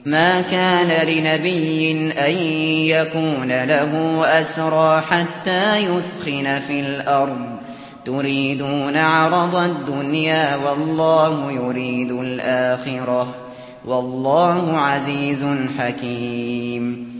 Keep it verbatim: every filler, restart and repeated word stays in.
مَا كَانَ لِنَبِيٍّ أَن يَكُونَ لَهُ أَسْرَىٰ حَتَّىٰ يُثْخِنَ فِي الْأَرْضِ ۚ تُرِيدُونَ عَرَضَ الدُّنْيَا وَاللَّهُ يُرِيدُ الْآخِرَةَ ۗ وَاللَّهُ عَزِيزٌ حَكِيمٌ.